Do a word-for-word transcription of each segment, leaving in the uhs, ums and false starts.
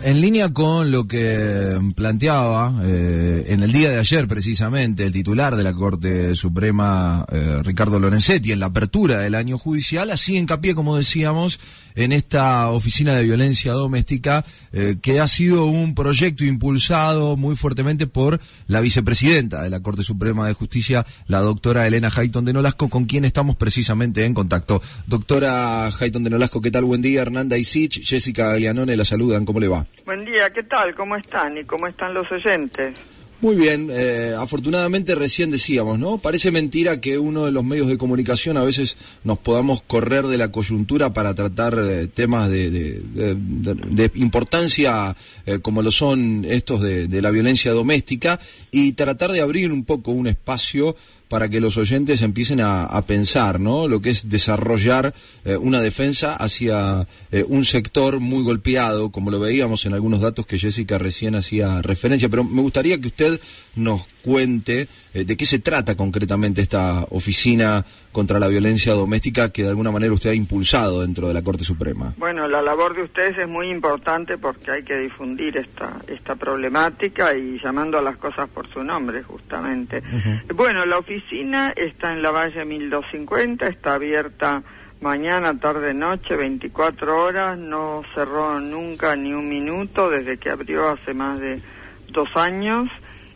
en línea con lo que planteaba eh, en el día de ayer precisamente el titular de la Corte Suprema, eh, Ricardo Lorenzetti, en la apertura del año judicial, así hincapié, como decíamos, en esta oficina de violencia doméstica, eh, que ha sido un proyecto impulsado muy fuertemente por la vicepresidenta de la Corte Suprema de Justicia, la doctora Elena Hayton de Nolasco, con quien estamos precisamente en contacto. Doctora Hayton de Nolasco, ¿qué tal? Buen día. Hernanda Isich, Jessica Gaglianone la saludan. ¿Cómo le va? Buen día, ¿qué tal? ¿Cómo están? ¿Y cómo están los oyentes? Muy bien, eh, afortunadamente recién decíamos, ¿no? Parece mentira que uno de los medios de comunicación a veces nos podamos correr de la coyuntura para tratar eh, temas de, de, de, de, de importancia eh, como lo son estos de, de la violencia doméstica, y tratar de abrir un poco un espacio para que los oyentes empiecen a, a pensar, ¿no? Lo que es desarrollar eh, una defensa hacia eh, un sector muy golpeado, como lo veíamos en algunos datos que Jessica recién hacía referencia. Pero me gustaría que usted nos cuente eh, de qué se trata concretamente esta oficina contra la violencia doméstica que de alguna manera usted ha impulsado dentro de la Corte Suprema. Bueno, la labor de ustedes es muy importante porque hay que difundir esta esta problemática y llamando a las cosas por su nombre, justamente. Uh-huh. Bueno, la oficina está en la Valle mil doscientos cincuenta, está abierta mañana, tarde, noche, veinticuatro horas, no cerró nunca ni un minuto desde que abrió hace más de dos años.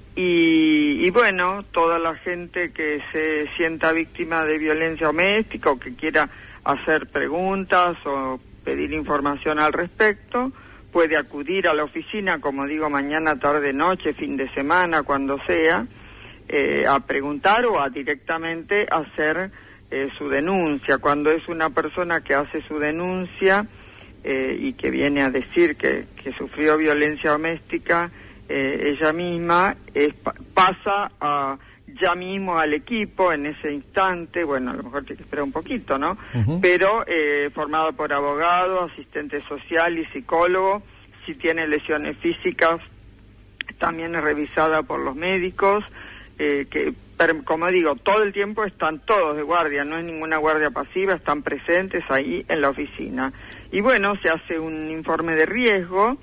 Y, y bueno, toda la gente que se sienta víctima de violencia doméstica o que quiera hacer preguntas o pedir información al respecto, puede acudir a la oficina, como digo, mañana, tarde, noche, fin de semana, cuando sea, eh, a preguntar o a directamente hacer eh, su denuncia. Cuando es una persona que hace su denuncia eh, y que viene a decir que, que sufrió violencia doméstica, Eh, ella misma es, pasa a, ya mismo al equipo en ese instante, bueno, a lo mejor tiene que esperar un poquito, ¿no? Uh-huh. Pero eh, formado por abogado, asistente social y psicólogo. Si tiene lesiones físicas, también es revisada por los médicos, eh, que, pero, como digo, todo el tiempo están todos de guardia, no es ninguna guardia pasiva, están presentes ahí en la oficina. Y bueno, se hace un informe de riesgo,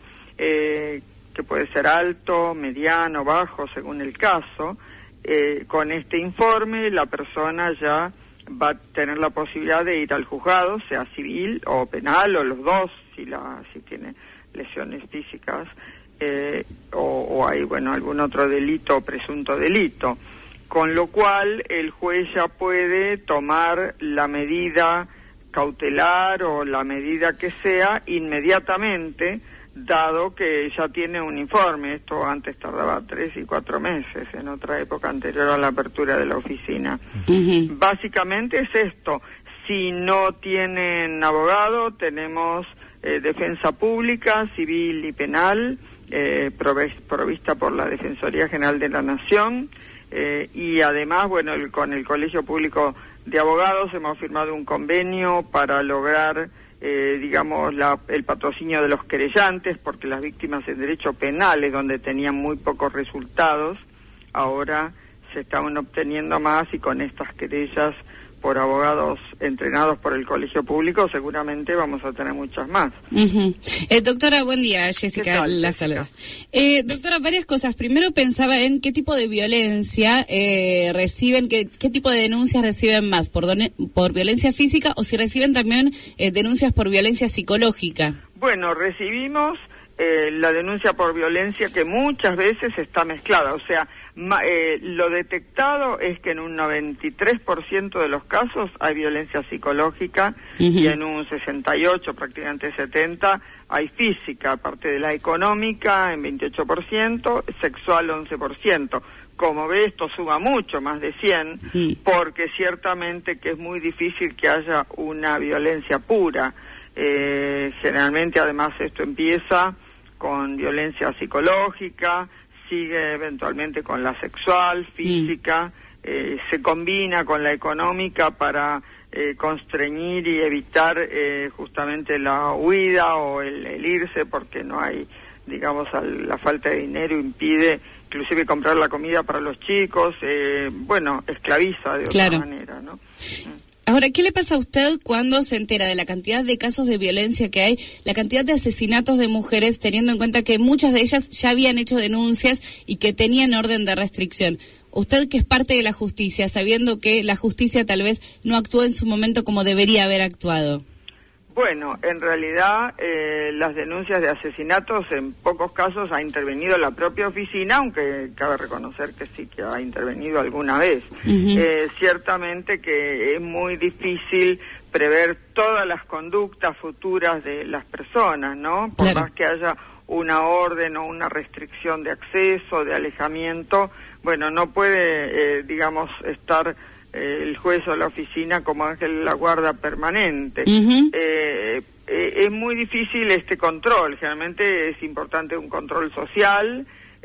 eh, que puede ser alto, mediano, bajo, según el caso. Eh, con este informe la persona ya va a tener la posibilidad de ir al juzgado, sea civil o penal, o los dos, si la si tiene lesiones físicas, eh, o, o hay, bueno, algún otro delito o presunto delito. Con lo cual el juez ya puede tomar la medida cautelar o la medida que sea inmediatamente, dado que ya tiene un informe. Esto antes tardaba tres y cuatro meses, en otra época anterior a la apertura de la oficina. Uh-huh. Básicamente es esto. Si no tienen abogado, tenemos eh, defensa pública, civil y penal, eh, provista por la Defensoría General de la Nación, eh, y además, bueno, el, con el Colegio Público de Abogados hemos firmado un convenio para lograr Eh, digamos, la, el patrocinio de los querellantes, porque las víctimas en derecho penales, donde tenían muy pocos resultados, ahora se estaban obteniendo más, y con estas querellas por abogados entrenados por el Colegio Público seguramente vamos a tener muchas más. Uh-huh. eh, doctora, buen día, Jessica, la saluda. Eh, doctora, varias cosas. Primero pensaba en qué tipo de violencia eh, reciben, qué, qué tipo de denuncias reciben más, por, don- por violencia física, o si reciben también eh, denuncias por violencia psicológica. Bueno, recibimos eh, la denuncia por violencia, que muchas veces está mezclada, o sea, ma, eh, lo detectado es que en un noventa y tres por ciento de los casos hay violencia psicológica, uh-huh, y en un sesenta y ocho, prácticamente setenta, hay física, aparte de la económica en veintiocho por ciento, sexual once por ciento. Como ve, esto suma mucho, más de cien, sí, porque ciertamente que es muy difícil que haya una violencia pura. Eh, generalmente, además, esto empieza con violencia psicológica, sigue eventualmente con la sexual, física, mm. eh, se combina con la económica para eh, constreñir y evitar eh, justamente la huida o el, el irse, porque no hay, digamos, al, la falta de dinero impide inclusive comprar la comida para los chicos, eh, bueno, esclaviza de otra, claro, manera, ¿no? Ahora, ¿qué le pasa a usted cuando se entera de la cantidad de casos de violencia que hay, la cantidad de asesinatos de mujeres, teniendo en cuenta que muchas de ellas ya habían hecho denuncias y que tenían orden de restricción? Usted, que es parte de la justicia, sabiendo que la justicia tal vez no actuó en su momento como debería haber actuado. Bueno, en realidad eh, las denuncias de asesinatos en pocos casos ha intervenido la propia oficina, aunque cabe reconocer que sí que ha intervenido alguna vez. Uh-huh. Eh, ciertamente que es muy difícil prever todas las conductas futuras de las personas, ¿no? Por claro. más que haya una orden o una restricción de acceso, de alejamiento, bueno, no puede, eh, digamos, estar eh, el juez o la oficina como ángel de la guarda permanente. Uh-huh. eh, eh, es muy difícil este control, generalmente es importante un control social,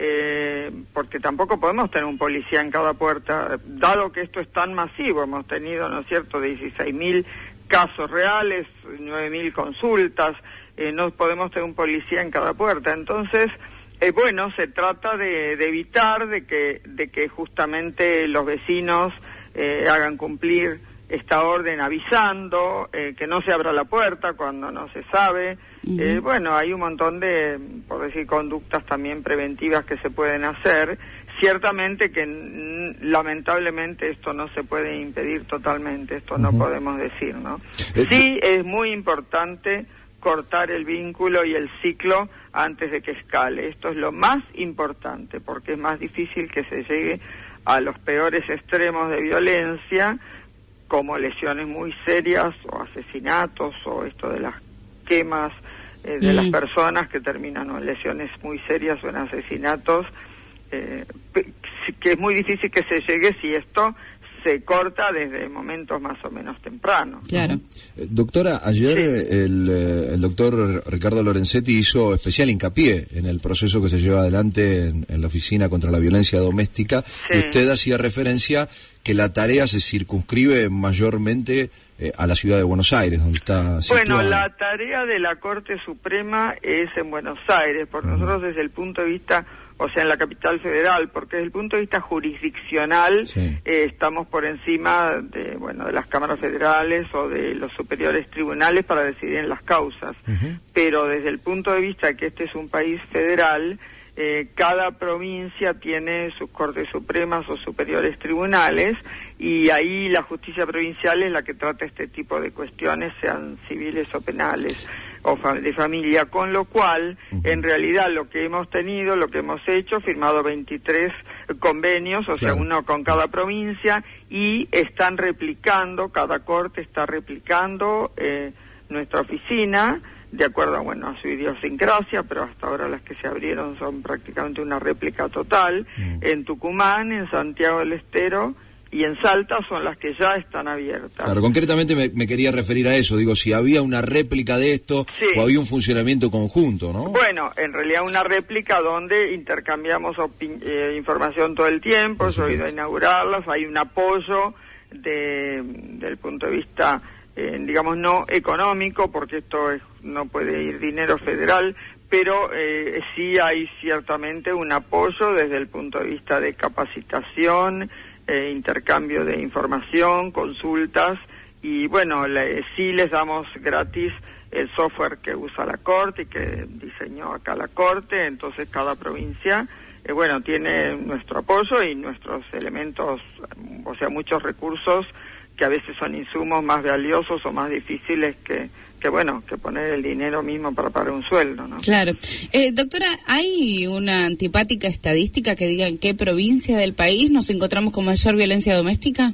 eh, porque tampoco podemos tener un policía en cada puerta, dado que esto es tan masivo. Hemos tenido, ¿no es cierto?, dieciséis mil casos reales, nueve mil consultas, eh, no podemos tener un policía en cada puerta. Entonces, eh, bueno, se trata de, de evitar de que, de que justamente los vecinos eh, hagan cumplir esta orden avisando, eh, que no se abra la puerta cuando no se sabe. Uh-huh. Eh, bueno, hay un montón de, por decir, conductas también preventivas que se pueden hacer. Ciertamente que n- lamentablemente esto no se puede impedir totalmente, esto uh-huh. no podemos decir, ¿no? Sí, es muy importante cortar el vínculo y el ciclo antes de que escale. Esto es lo más importante, porque es más difícil que se llegue a los peores extremos de violencia, como lesiones muy serias o asesinatos o esto de las quemas eh, de mm. las personas que terminan en lesiones muy serias o en asesinatos, eh, que es muy difícil que se llegue si esto se corta desde momentos más o menos tempranos. Claro. Eh, doctora, ayer sí. el, el doctor Ricardo Lorenzetti hizo especial hincapié en el proceso que se lleva adelante en, en la Oficina contra la Violencia Doméstica, sí. y usted hacía referencia que la tarea se circunscribe mayormente eh, a la ciudad de Buenos Aires, donde está situada. Bueno, la tarea de la Corte Suprema es en Buenos Aires, por uh-huh. nosotros desde el punto de vista, o sea, en la capital federal, porque desde el punto de vista jurisdiccional sí. eh, estamos por encima de, bueno, de las cámaras federales o de los superiores tribunales para decidir en las causas. Uh-huh. Pero desde el punto de vista de que este es un país federal, eh, cada provincia tiene sus cortes supremas o superiores tribunales, y ahí la justicia provincial es la que trata este tipo de cuestiones, sean civiles o penales o fa- de familia, con lo cual, uh-huh. en realidad lo que hemos tenido, lo que hemos hecho, firmado veintitrés convenios, o claro. sea, uno con cada provincia, y están replicando, cada corte está replicando eh, nuestra oficina, de acuerdo, bueno, a su idiosincrasia, pero hasta ahora las que se abrieron son prácticamente una réplica total, uh-huh. en Tucumán, en Santiago del Estero, y en Salta son las que ya están abiertas. Claro, concretamente me, me quería referir a eso, digo, si había una réplica de esto, sí. o había un funcionamiento conjunto, ¿no? Bueno, en realidad una réplica donde intercambiamos opi- eh, información todo el tiempo, yo he ido a inaugurarlas, hay un apoyo de, del punto de vista, eh, digamos, no económico, porque esto es, no puede ir dinero federal, pero eh, sí hay ciertamente un apoyo desde el punto de vista de capacitación, Eh, intercambio de información, consultas, y bueno, le, sí les damos gratis el software que usa la Corte y que diseñó acá la Corte, entonces cada provincia, eh, bueno, tiene nuestro apoyo y nuestros elementos, o sea, muchos recursos que a veces son insumos más valiosos o más difíciles que, que bueno, que poner el dinero mismo para pagar un sueldo, ¿no? Claro. Eh, doctora, ¿hay una antipática estadística que diga en qué provincia del país nos encontramos con mayor violencia doméstica?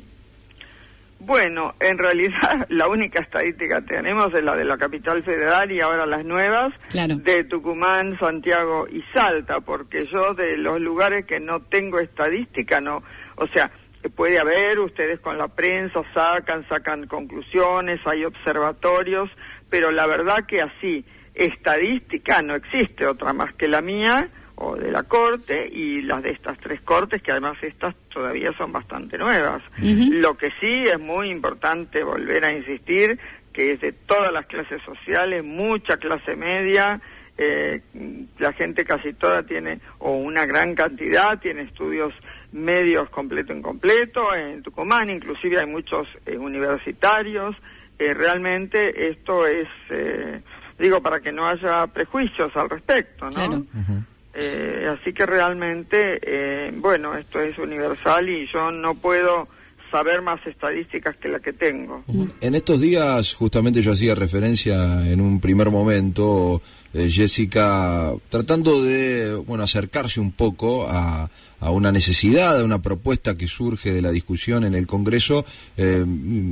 Bueno, en realidad la única estadística que tenemos es la de la capital federal y ahora las nuevas, claro. de Tucumán, Santiago y Salta, porque yo de los lugares que no tengo estadística, no, o sea, puede haber, ustedes con la prensa sacan, sacan conclusiones, hay observatorios, pero la verdad que así, estadística no existe otra más que la mía o de la Corte y las de estas tres Cortes, que además estas todavía son bastante nuevas. Uh-huh. Lo que sí es muy importante volver a insistir, que es de todas las clases sociales, mucha clase media, eh, la gente casi toda tiene, o una gran cantidad, tiene estudios medios completo en completo, en Tucumán inclusive hay muchos eh, universitarios, eh, realmente esto es, eh, digo, para que no haya prejuicios al respecto, ¿no? Claro. Uh-huh. eh, así que realmente, eh, bueno, esto es universal y yo no puedo saber más estadísticas que la que tengo. En estos días, justamente yo hacía referencia en un primer momento, eh, Jessica, tratando de, bueno, acercarse un poco a, a una necesidad, a una propuesta que surge de la discusión en el Congreso, eh,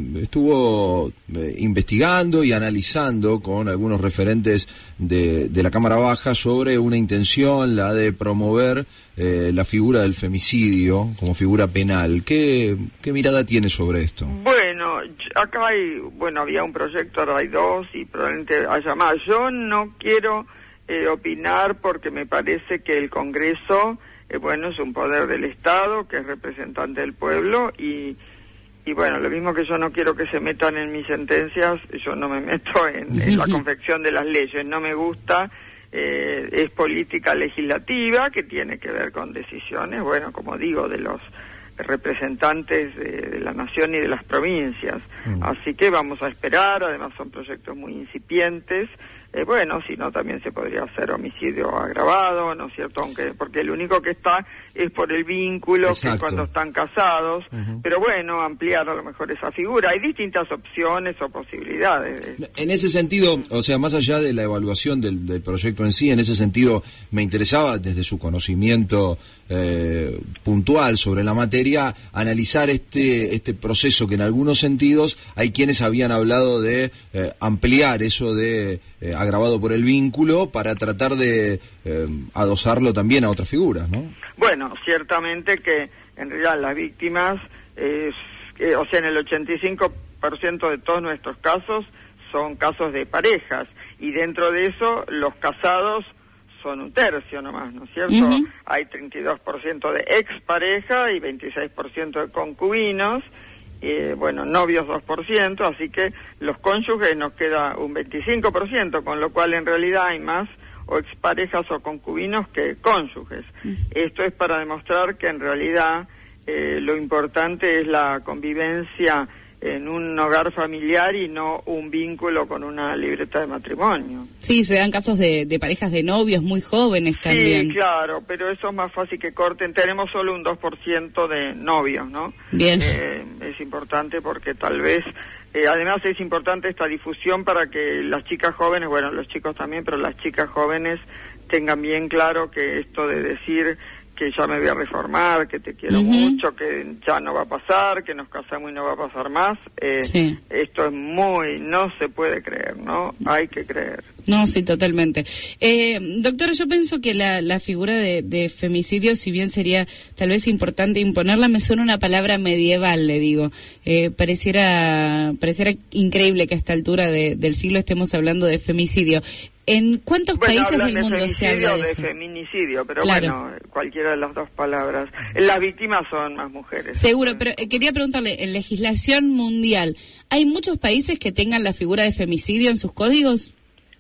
estuvo eh, investigando y analizando con algunos referentes de, de la Cámara Baja sobre una intención, la de promover eh, la figura del femicidio como figura penal. ¿Qué, qué mirada tiene sobre esto? Bueno, acá hay, bueno, había un proyecto, ahora hay dos y probablemente haya más. Yo no quiero eh, opinar porque me parece que el Congreso, eh, bueno, es un poder del Estado, que es representante del pueblo y, y bueno, lo mismo que yo no quiero que se metan en mis sentencias, yo no me meto en, en la confección de las leyes, no me gusta. Eh, es política legislativa que tiene que ver con decisiones, bueno, como digo, de los representantes de, de la nación y de las provincias. Mm. Así que vamos a esperar, además son proyectos muy incipientes. Eh, bueno, si no también se podría hacer homicidio agravado, ¿no es cierto? Aunque porque el único que está es por el vínculo, Exacto. que es cuando están casados, uh-huh. pero bueno, ampliar a lo mejor esa figura. Hay distintas opciones o posibilidades. En ese sentido, o sea, más allá de la evaluación del, del proyecto en sí, en ese sentido me interesaba, desde su conocimiento eh, puntual sobre la materia, analizar este, este proceso que en algunos sentidos hay quienes habían hablado de eh, ampliar eso de eh, agravado por el vínculo para tratar de eh, adosarlo también a otras figuras, ¿no? Bueno, ciertamente que en realidad las víctimas, eh, eh, o sea, en el ochenta y cinco por ciento de todos nuestros casos son casos de parejas, y dentro de eso los casados son un tercio nomás, ¿no es cierto? Uh-huh. Hay treinta y dos por ciento de expareja y veintiséis por ciento de concubinos, eh, bueno, novios dos por ciento, así que los cónyuges nos queda un veinticinco por ciento, con lo cual en realidad hay más o exparejas o concubinos que cónyuges. Uh-huh. Esto es para demostrar que en realidad eh, lo importante es la convivencia en un hogar familiar y no un vínculo con una libreta de matrimonio. Sí, se dan casos de, de parejas de novios muy jóvenes también. Sí, claro, pero eso es más fácil que corten. Tenemos solo un dos por ciento de novios, ¿no? Bien. Eh, es importante porque tal vez... Eh, además es importante esta difusión para que las chicas jóvenes, bueno, los chicos también, pero las chicas jóvenes tengan bien claro que esto de decir que ya me voy a reformar, que te quiero uh-huh. mucho, que ya no va a pasar, que nos casamos y no va a pasar más, eh, sí. esto es muy, no se puede creer, ¿no? Hay que creer. No, sí, totalmente. Eh, doctora, yo pienso que la, la figura de, de femicidio, si bien sería tal vez importante imponerla, me suena una palabra medieval, le digo. Eh, pareciera, pareciera increíble que a esta altura de, del siglo estemos hablando de femicidio. ¿En cuántos bueno, países del de mundo se habla de eso? De feminicidio, pero claro. bueno, cualquiera de las dos palabras. Las víctimas son más mujeres. Seguro, pero eh, quería preguntarle, en legislación mundial, ¿hay muchos países que tengan la figura de femicidio en sus códigos?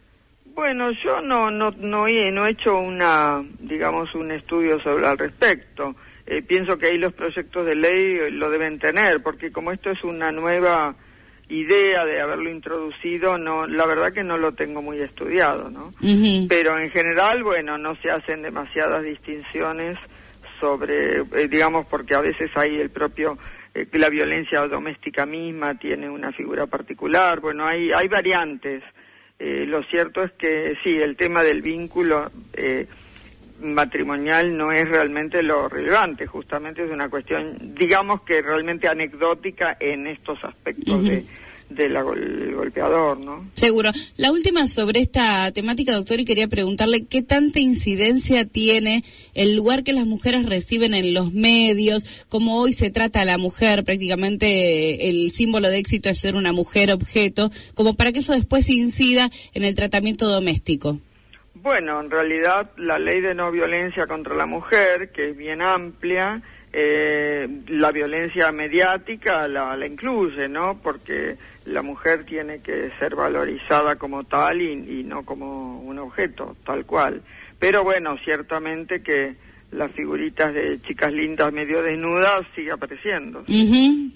Bueno, yo no no no he, no he hecho una, digamos, un estudio sobre al respecto. Eh, pienso que ahí los proyectos de ley lo deben tener, porque como esto es una nueva idea de haberlo introducido, no, la verdad que no lo tengo muy estudiado, ¿no? Uh-huh. Pero en general, bueno, no se hacen demasiadas distinciones sobre, eh, digamos, porque a veces hay el propio, eh, la violencia doméstica misma tiene una figura particular, bueno, hay, hay variantes. Eh, lo cierto es que sí, el tema del vínculo eh, matrimonial no es realmente lo relevante, justamente es una cuestión, digamos que realmente anecdótica en estos aspectos uh-huh. de del de golpeador, ¿no? Seguro. La última sobre esta temática, doctor, y quería preguntarle qué tanta incidencia tiene el lugar que las mujeres reciben en los medios, cómo hoy se trata a la mujer, prácticamente el símbolo de éxito es ser una mujer objeto, como para que eso después incida en el tratamiento doméstico. Bueno, en realidad la ley de no violencia contra la mujer, que es bien amplia, eh, la violencia mediática la, la incluye, ¿no? Porque la mujer tiene que ser valorizada como tal y, y no como un objeto, tal cual. Pero bueno, ciertamente que las figuritas de chicas lindas medio desnudas sigue apareciendo. Uh-huh.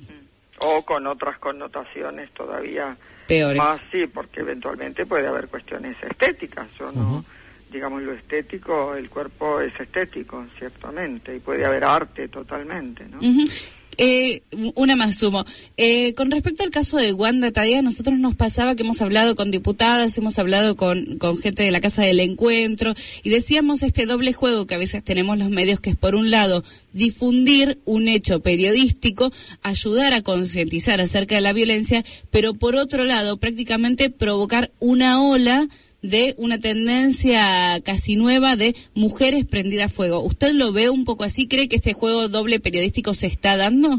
O con otras connotaciones todavía peores. Más, sí, porque eventualmente puede haber cuestiones estéticas. Yo no, uh-huh. digamos, lo estético, el cuerpo es estético, ciertamente, y puede haber arte totalmente, ¿no? Uh-huh. Eh, una más sumo. Eh, con respecto al caso de Wanda Tadea, nosotros nos pasaba que hemos hablado con diputadas, hemos hablado con, con gente de la Casa del Encuentro, y decíamos este doble juego que a veces tenemos los medios, que es por un lado difundir un hecho periodístico, ayudar a concientizar acerca de la violencia, pero por otro lado prácticamente provocar una ola de una tendencia casi nueva de mujeres prendidas a fuego. ¿Usted lo ve un poco así? ¿Cree que este juego doble periodístico se está dando?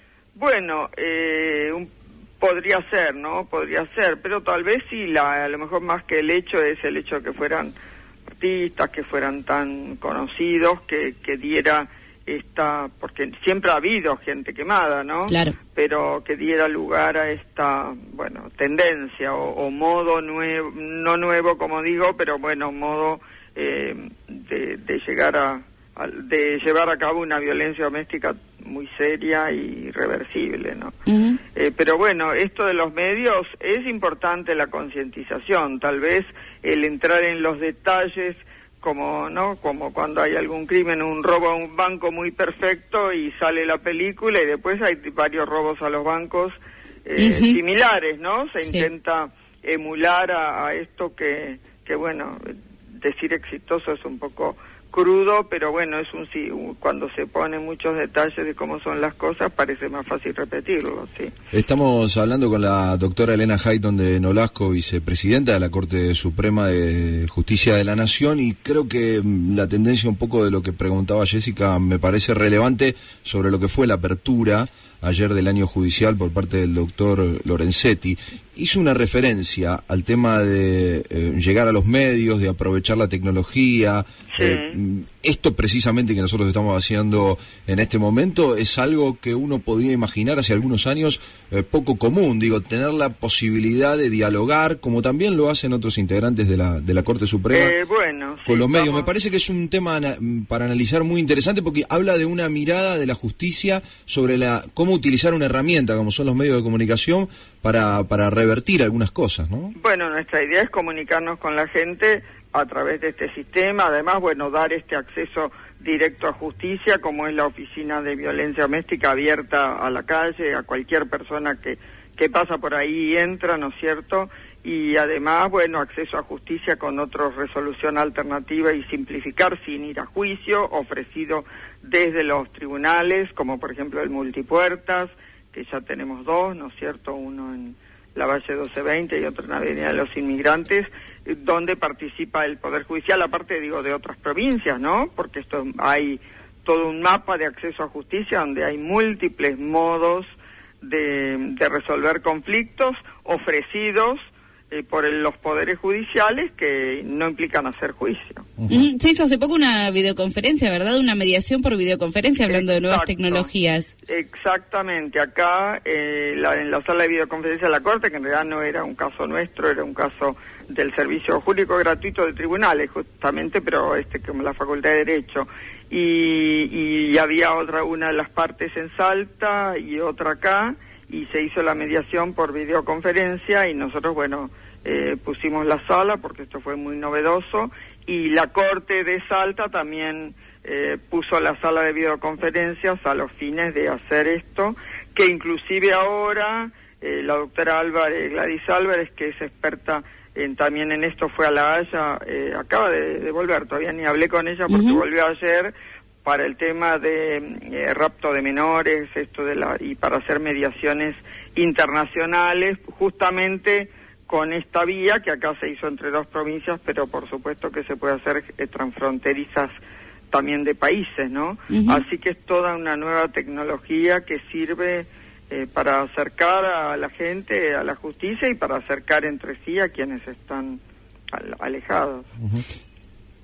Bueno, eh, un, podría ser, ¿no? Podría ser, pero tal vez sí, la, a lo mejor más que el hecho es el hecho de que fueran artistas, que fueran tan conocidos, que, que diera esta, porque siempre ha habido gente quemada, ¿no? Claro. Pero que diera lugar a esta, bueno, tendencia o, o modo nuevo, no nuevo como digo, pero bueno, modo eh, de, de llegar a, a, de llevar a cabo una violencia doméstica muy seria y irreversible, ¿no? Uh-huh. Eh, pero bueno, esto de los medios es importante, la concientización, tal vez el entrar en los detalles, como no como cuando hay algún crimen, un robo a un banco muy perfecto y sale la película y después hay varios robos a los bancos eh, uh-huh. similares, ¿no? Se sí. intenta emular a, a esto que, que, bueno, decir exitoso es un poco crudo, pero bueno, es un sí, cuando se ponen muchos detalles de cómo son las cosas, parece más fácil repetirlo, sí. Estamos hablando con la doctora Elena Hayton de Nolasco, vicepresidenta de la Corte Suprema de Justicia de la Nación, y creo que la tendencia un poco de lo que preguntaba Jessica me parece relevante sobre lo que fue la apertura ayer del año judicial por parte del doctor Lorenzetti. Hizo una referencia al tema de eh, llegar a los medios, de aprovechar la tecnología. Sí. Eh, esto precisamente que nosotros estamos haciendo en este momento es algo que uno podía imaginar hace algunos años eh, poco común, digo, tener la posibilidad de dialogar, como también lo hacen otros integrantes de la de la Corte Suprema eh, bueno, con sí, los medios. vamos. Me parece que es un tema ana- para analizar muy interesante, porque habla de una mirada de la justicia sobre la cómo utilizar una herramienta como son los medios de comunicación para para revertir algunas cosas, ¿no? Bueno, nuestra idea es comunicarnos con la gente a través de este sistema, además, bueno, dar este acceso directo a justicia, como es la oficina de violencia doméstica abierta a la calle, a cualquier persona que, que pasa por ahí y entra, ¿no es cierto? Y además, bueno, acceso a justicia con otra resolución alternativa y simplificar sin ir a juicio, ofrecido desde los tribunales, como por ejemplo el multipuertas, que ya tenemos dos, ¿no es cierto? Uno en la Valle doce veinte y otro en la Avenida de los Inmigrantes, donde participa el Poder Judicial, aparte, digo, de otras provincias, ¿no? Porque esto hay todo un mapa de acceso a justicia donde hay múltiples modos de, de resolver conflictos ofrecidos eh, por el, los poderes judiciales que no implican hacer juicio. Uh-huh. Se hizo hace poco una videoconferencia, ¿verdad? Una mediación por videoconferencia hablando Exacto. de nuevas tecnologías. Exactamente. Acá, eh, la, en la sala de videoconferencia de la Corte, que en realidad no era un caso nuestro, era un caso del Servicio Jurídico Gratuito de Tribunales, justamente, pero este como la Facultad de Derecho. Y, y había otra, una de las partes en Salta y otra acá, y se hizo la mediación por videoconferencia, y nosotros, bueno, eh, pusimos la sala porque esto fue muy novedoso, y la Corte de Salta también eh, puso la sala de videoconferencias a los fines de hacer esto, que inclusive ahora eh, la doctora Álvarez, Gladys Álvarez, que es experta en, también en esto, fue a La Haya, eh, acaba de, de volver, todavía ni hablé con ella porque uh-huh. volvió ayer, para el tema de eh, rapto de menores, esto de la y para hacer mediaciones internacionales, justamente con esta vía que acá se hizo entre dos provincias, pero por supuesto que se puede hacer eh, transfronterizas también de países, ¿no? Uh-huh. Así que es toda una nueva tecnología que sirve eh, para acercar a la gente a la justicia y para acercar entre sí a quienes están al- alejados. Uh-huh.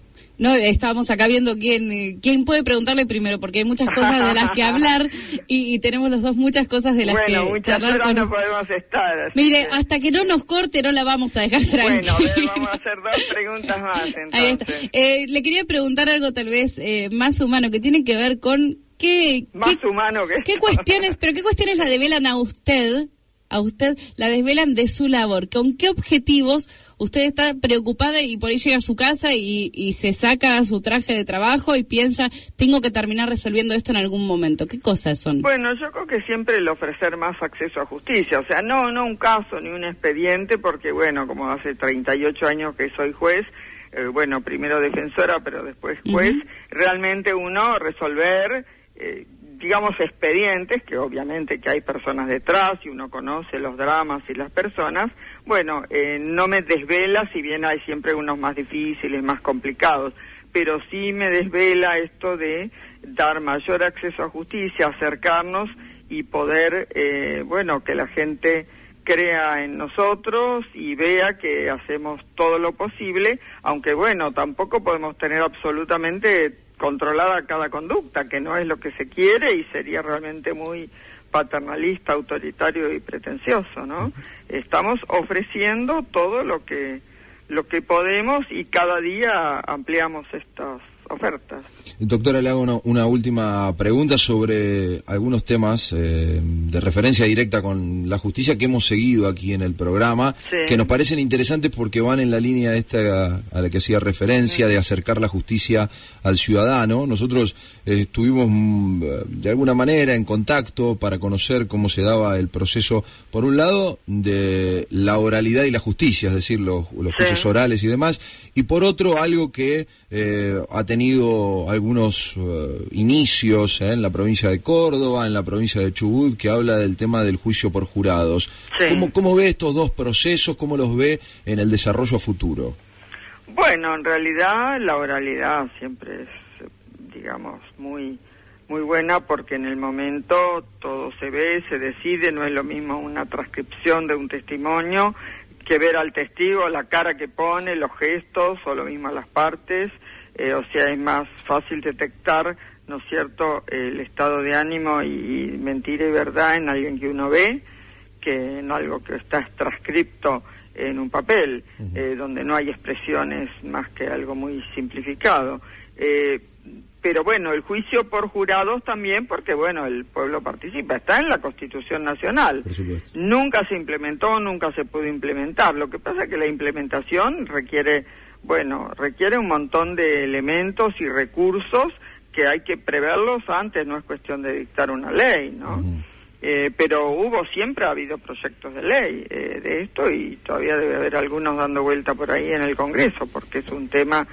No, estábamos acá viendo quién quién puede preguntarle primero, porque hay muchas cosas de las que hablar y, y tenemos los dos muchas cosas de las bueno, que muchas charlar horas con... no podemos estar. Mire, que... hasta que no nos corte no la vamos a dejar tranquila. Bueno, a ver, vamos a hacer dos preguntas más, entonces. Ahí está. Eh, le quería preguntar algo tal vez eh, más humano, que tiene que ver con qué... Más qué, humano que ¿Qué cuestiones, pero qué cuestiones la develan a usted, a usted, la desvelan de su labor? ¿Con qué objetivos usted está preocupada y por ahí llega a su casa y, y se saca su traje de trabajo y piensa, tengo que terminar resolviendo esto en algún momento? ¿Qué cosas son? Bueno, yo creo que siempre el ofrecer más acceso a justicia, o sea, no no un caso ni un expediente, porque bueno, como hace treinta y ocho años que soy juez, eh, bueno, primero defensora, pero después juez, uh-huh. realmente uno resolver, eh, digamos, expedientes, que obviamente que hay personas detrás y uno conoce los dramas y las personas, bueno, eh, no me desvela, si bien hay siempre unos más difíciles, más complicados, pero sí me desvela esto de dar mayor acceso a justicia, acercarnos y poder, eh, bueno, que la gente crea en nosotros y vea que hacemos todo lo posible, aunque bueno, tampoco podemos tener absolutamente controlada cada conducta, que no es lo que se quiere y sería realmente muy paternalista, autoritario y pretencioso, ¿no? Uh-huh. Estamos ofreciendo todo lo que lo que podemos y cada día ampliamos estas ofertas. Doctora, le hago una, una última pregunta sobre algunos temas eh, de referencia directa con la justicia que hemos seguido aquí en el programa, sí. que nos parecen interesantes porque van en la línea esta a, a la que hacía referencia, sí. de acercar la justicia al ciudadano. Nosotros eh, estuvimos mm, de alguna manera en contacto para conocer cómo se daba el proceso, por un lado, de la oralidad y la justicia, es decir, los, los juicios sí. orales y demás, y por otro, algo que eh, ha tenido algunos uh, inicios eh, en la provincia de Córdoba, en la provincia de Chubut, que habla del tema del juicio por jurados. Sí. ¿Cómo, ¿Cómo ve estos dos procesos? ¿Cómo los ve en el desarrollo futuro? Bueno, en realidad la oralidad siempre es, digamos, muy muy buena, porque en el momento todo se ve, se decide, no es lo mismo una transcripción de un testimonio que ver al testigo, la cara que pone, los gestos, o lo mismo las partes, eh, o sea, es más fácil detectar, ¿no es cierto?, el estado de ánimo y, y mentira y verdad en alguien que uno ve, que en algo que está transcripto en un papel, uh-huh. eh, donde no hay expresiones más que algo muy simplificado. Eh, pero bueno, el juicio por jurados también, porque bueno, el pueblo participa, está en la Constitución Nacional. Por supuesto. Nunca se implementó, nunca se pudo implementar. Lo que pasa es que la implementación requiere, bueno, requiere un montón de elementos y recursos que hay que preverlos antes, no es cuestión de dictar una ley, ¿no? Uh-huh. Eh, pero hubo, siempre ha habido proyectos de ley eh, de esto, y todavía debe haber algunos dando vuelta por ahí en el Congreso, porque es un tema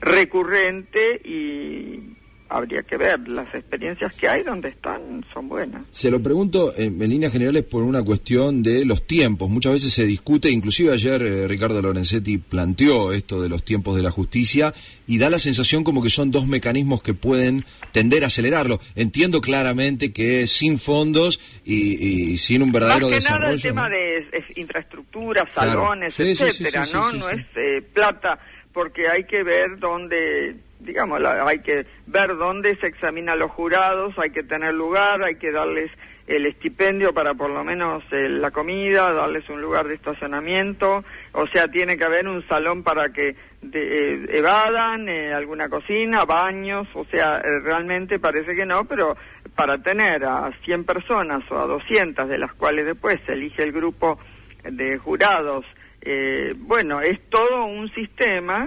recurrente y habría que ver, las experiencias que hay donde están son buenas. Se lo pregunto en, en líneas generales por una cuestión de los tiempos. Muchas veces se discute, inclusive ayer eh, Ricardo Lorenzetti planteó esto de los tiempos de la justicia, y da la sensación como que son dos mecanismos que pueden tender a acelerarlo. Entiendo claramente que sin fondos y, y sin un verdadero Más que desarrollo... nada el tema, ¿no?, de es, infraestructura, salones, claro. sí, etcétera, sí, sí, ¿no? Sí, sí, no sí. es eh, plata, porque hay que ver dónde... digamos, la, hay que ver dónde se examinan los jurados, hay que tener lugar, hay que darles el estipendio para por lo menos eh, la comida, darles un lugar de estacionamiento, o sea, tiene que haber un salón para que de, eh, evadan, eh, alguna cocina, baños, o sea, eh, realmente parece que no, pero para tener a cien personas o a doscientas, de las cuales después se elige el grupo de jurados, eh, bueno, es todo un sistema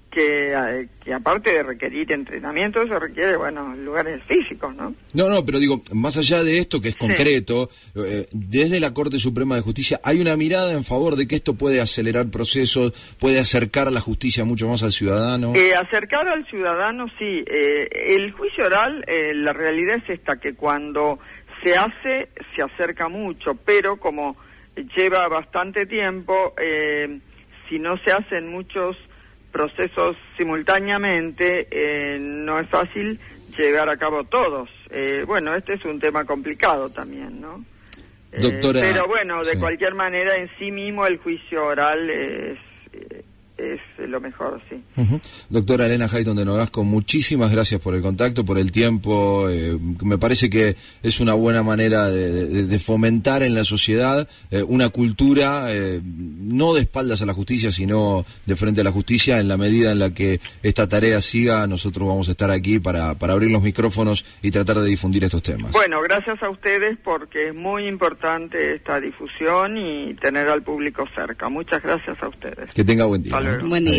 que, que aparte de requerir entrenamiento, eso requiere, bueno, lugares físicos, ¿no? No, no, pero digo, más allá de esto que es concreto, sí. eh, desde la Corte Suprema de Justicia, ¿hay una mirada en favor de que esto puede acelerar procesos, puede acercar la justicia mucho más al ciudadano? Eh, acercar al ciudadano, sí. Eh, el juicio oral, eh, la realidad es esta, que cuando se hace, se acerca mucho, pero como lleva bastante tiempo, eh, si no se hacen muchos procesos simultáneamente, eh, no es fácil llevar a cabo todos. Eh, bueno, este es un tema complicado también, ¿no? Eh, Doctora, pero bueno, de sí. cualquier manera, en sí mismo el juicio oral es, es parece lo mejor, sí. Uh-huh. Doctora Elena Hayton de Nogasco, muchísimas gracias por el contacto, por el tiempo. Eh, me parece que es una buena manera de, de, de fomentar en la sociedad eh, una cultura, eh, no de espaldas a la justicia, sino de frente a la justicia. En la medida en la que esta tarea siga, nosotros vamos a estar aquí para, para abrir los micrófonos y tratar de difundir estos temas. Bueno, gracias a ustedes porque es muy importante esta difusión y tener al público cerca. Muchas gracias a ustedes. Que tenga buen día. Buen día.